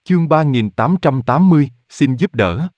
Chương 3880, xin giúp đỡ.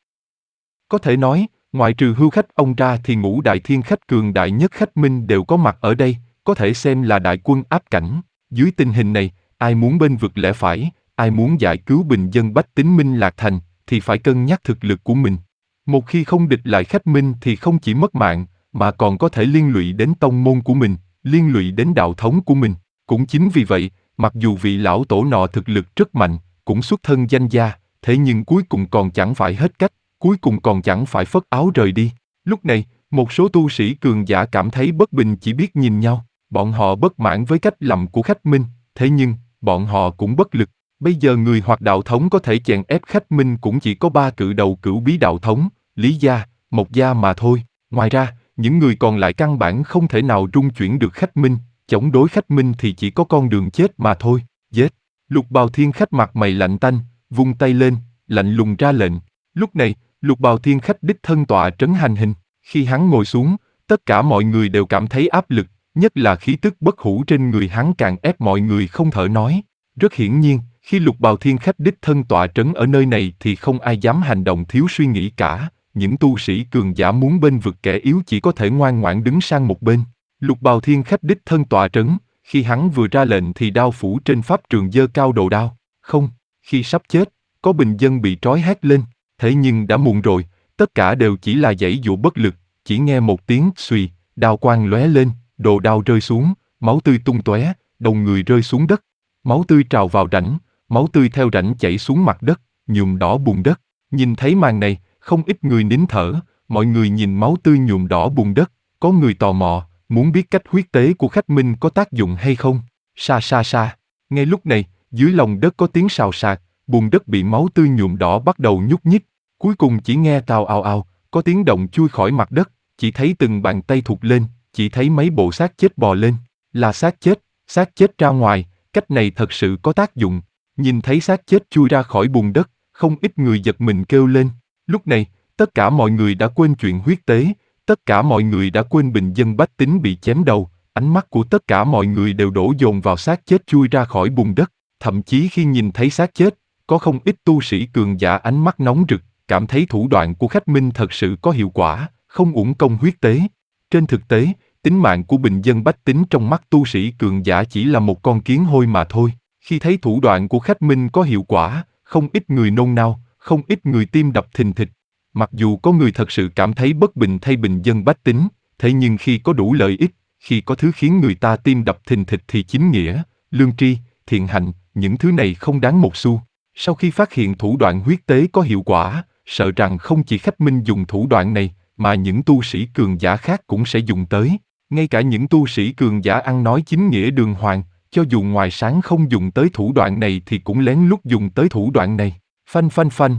Có thể nói, ngoại trừ hưu khách ông ra thì ngũ đại thiên khách cường đại nhất khách Minh đều có mặt ở đây, có thể xem là đại quân áp cảnh. Dưới tình hình này, ai muốn bên vực lẽ phải, ai muốn giải cứu bình dân bách tính Minh Lạc Thành, thì phải cân nhắc thực lực của mình. Một khi không địch lại khách Minh thì không chỉ mất mạng, mà còn có thể liên lụy đến tông môn của mình, liên lụy đến đạo thống của mình. Cũng chính vì vậy, mặc dù vị lão tổ nọ thực lực rất mạnh, cũng xuất thân danh gia, thế nhưng cuối cùng còn chẳng phải hết cách, cuối cùng còn chẳng phải phất áo rời đi. Lúc này, một số tu sĩ cường giả cảm thấy bất bình chỉ biết nhìn nhau, bọn họ bất mãn với cách làm của khách Minh, thế nhưng, bọn họ cũng bất lực. Bây giờ người hoặc đạo thống có thể chèn ép khách Minh cũng chỉ có 3 cự đầu Cửu Bí đạo thống, Lý gia, Mộc gia mà thôi. Ngoài ra, những người còn lại căn bản không thể nào rung chuyển được khách Minh, chống đối khách Minh thì chỉ có con đường chết mà thôi. Giết! Lục Bào Thiên Khách mặt mày lạnh tanh, vung tay lên, lạnh lùng ra lệnh. Lúc này, Lục Bào Thiên Khách đích thân tọa trấn hành hình. Khi hắn ngồi xuống, tất cả mọi người đều cảm thấy áp lực, nhất là khí tức bất hủ trên người hắn càng ép mọi người không thở nói. Rất hiển nhiên, khi Lục Bào Thiên Khách đích thân tọa trấn ở nơi này thì không ai dám hành động thiếu suy nghĩ cả. Những tu sĩ cường giả muốn bên vực kẻ yếu chỉ có thể ngoan ngoãn đứng sang một bên. Lục Bào Thiên Khách đích thân tọa trấn, khi hắn vừa ra lệnh thì đao phủ trên pháp trường giơ cao đầu đao. Không, khi sắp chết, có bình dân bị trói hét lên, thế nhưng đã muộn rồi, tất cả đều chỉ là giãy giụa bất lực, chỉ nghe một tiếng xùy, đao quang lóe lên, đồ đao rơi xuống, máu tươi tung tóe, đầu người rơi xuống đất, máu tươi trào vào rãnh, máu tươi theo rãnh chảy xuống mặt đất, nhuộm đỏ bùn đất. Nhìn thấy màn này, không ít người nín thở, mọi người nhìn máu tươi nhuộm đỏ bùn đất, có người tò mò, muốn biết cách huyết tế của khách Minh có tác dụng hay không. Sa sa sa. Ngay lúc này, dưới lòng đất có tiếng xào xạc, bùn đất bị máu tươi nhuộm đỏ bắt đầu nhúc nhích. Cuối cùng chỉ nghe tào ào ào, có tiếng động chui khỏi mặt đất, chỉ thấy từng bàn tay thụt lên, chỉ thấy mấy bộ xác chết bò lên. Là xác chết ra ngoài, cách này thật sự có tác dụng. Nhìn thấy xác chết chui ra khỏi bùn đất, không ít người giật mình kêu lên. Lúc này, tất cả mọi người đã quên chuyện huyết tế, tất cả mọi người đã quên bình dân bách tính bị chém đầu, ánh mắt của tất cả mọi người đều đổ dồn vào xác chết chui ra khỏi bùn đất. Thậm chí khi nhìn thấy xác chết, có không ít tu sĩ cường giả ánh mắt nóng rực, cảm thấy thủ đoạn của khách Minh thật sự có hiệu quả, không uổng công huyết tế. Trên thực tế, tính mạng của bình dân bách tính trong mắt tu sĩ cường giả chỉ là một con kiến hôi mà thôi. Khi thấy thủ đoạn của khách Minh có hiệu quả, không ít người nôn nao, không ít người tim đập thình thịch. Mặc dù có người thật sự cảm thấy bất bình thay bình dân bách tính, thế nhưng khi có đủ lợi ích, khi có thứ khiến người ta tim đập thình thịch thì chính nghĩa, lương tri, thiện hạnh, những thứ này không đáng một xu. Sau khi phát hiện thủ đoạn huyết tế có hiệu quả, sợ rằng không chỉ khách Minh dùng thủ đoạn này, mà những tu sĩ cường giả khác cũng sẽ dùng tới. Ngay cả những tu sĩ cường giả ăn nói chính nghĩa đường hoàng, cho dù ngoài sáng không dùng tới thủ đoạn này thì cũng lén lút dùng tới thủ đoạn này. Phanh phanh phanh.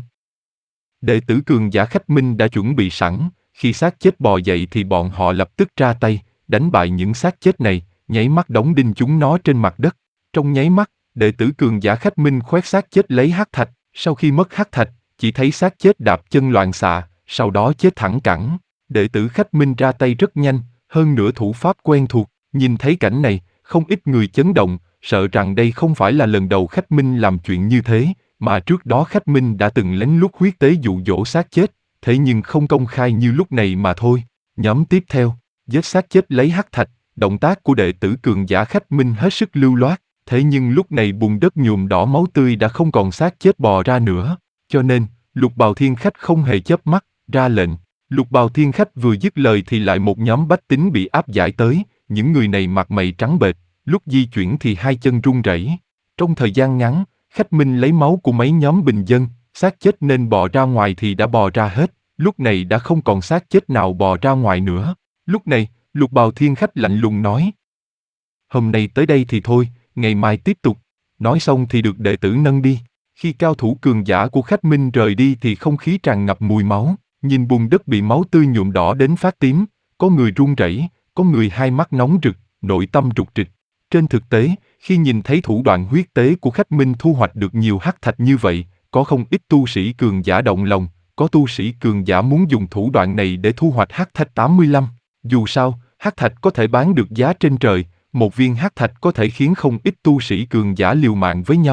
Đệ tử cường giả khách Minh đã chuẩn bị sẵn, khi xác chết bò dậy thì bọn họ lập tức ra tay, đánh bại những xác chết này, nháy mắt đóng đinh chúng nó trên mặt đất. Trong nháy mắt, đệ tử cường giả khách Minh khoét xác chết lấy hắc thạch, sau khi mất hắc thạch, chỉ thấy xác chết đạp chân loạn xạ, sau đó chết thẳng cẳng. Đệ tử khách Minh ra tay rất nhanh, hơn nữa thủ pháp quen thuộc, nhìn thấy cảnh này, không ít người chấn động, sợ rằng đây không phải là lần đầu khách Minh làm chuyện như thế, mà trước đó khách Minh đã từng lén lút huyết tế dụ dỗ xác chết, thế nhưng không công khai như lúc này mà thôi. Nhóm tiếp theo, giết xác chết lấy hắc thạch, động tác của đệ tử cường giả khách Minh hết sức lưu loát, thế nhưng lúc này bùn đất nhuộm đỏ máu tươi đã không còn xác chết bò ra nữa, cho nên, Lục Bào Thiên Khách không hề chớp mắt, ra lệnh. Lục Bào Thiên Khách vừa dứt lời thì lại một nhóm bách tính bị áp giải tới, những người này mặt mày trắng bệch, lúc di chuyển thì hai chân run rẩy. Trong thời gian ngắn, khách Minh lấy máu của mấy nhóm bình dân, xác chết nên bò ra ngoài thì đã bò ra hết, lúc này đã không còn xác chết nào bò ra ngoài nữa. Lúc này, Lục Bào Thiên Khách lạnh lùng nói: hôm nay tới đây thì thôi, ngày mai tiếp tục. Nói xong thì được đệ tử nâng đi. Khi cao thủ cường giả của khách Minh rời đi thì không khí tràn ngập mùi máu, nhìn bùn đất bị máu tươi nhuộm đỏ đến phát tím, có người run rẩy, có người hai mắt nóng rực, nội tâm rục rịch. Trên thực tế, khi nhìn thấy thủ đoạn huyết tế của khách Minh thu hoạch được nhiều hắc thạch như vậy, có không ít tu sĩ cường giả động lòng, có tu sĩ cường giả muốn dùng thủ đoạn này để thu hoạch hắc thạch 85. Dù sao, hắc thạch có thể bán được giá trên trời, một viên hắc thạch có thể khiến không ít tu sĩ cường giả liều mạng với nhau.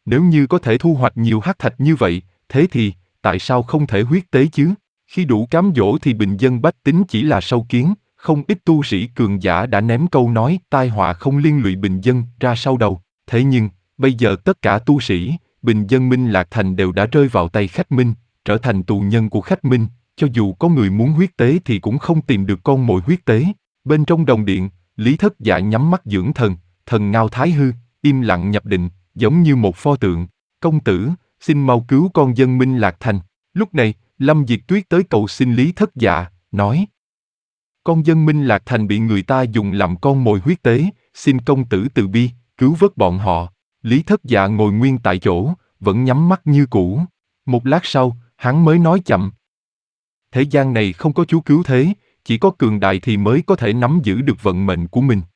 Nếu như có thể thu hoạch nhiều hắc thạch như vậy, thế thì, tại sao không thể huyết tế chứ? Khi đủ cám dỗ thì bình dân bách tính chỉ là sâu kiến, không ít tu sĩ cường giả đã ném câu nói tai họa không liên lụy bình dân ra sau đầu. Thế nhưng, bây giờ tất cả tu sĩ, bình dân Minh Lạc Thành đều đã rơi vào tay khách Minh, trở thành tù nhân của khách Minh, cho dù có người muốn huyết tế thì cũng không tìm được con mồi huyết tế. Bên trong đồng điện, Lý Thất Dạ nhắm mắt dưỡng thần, thần ngao thái hư, im lặng nhập định, giống như một pho tượng. Công tử, xin mau cứu con dân Minh Lạc Thành. Lúc này, Lâm Diệt Tuyết tới cầu xin Lý Thất Dạ, nói: con dân Minh Lạc Thành bị người ta dùng làm con mồi huyết tế, xin công tử từ bi, cứu vớt bọn họ. Lý Thất Dạ ngồi nguyên tại chỗ, vẫn nhắm mắt như cũ. Một lát sau, hắn mới nói chậm: thế gian này không có chúa cứu thế, chỉ có cường đại thì mới có thể nắm giữ được vận mệnh của mình.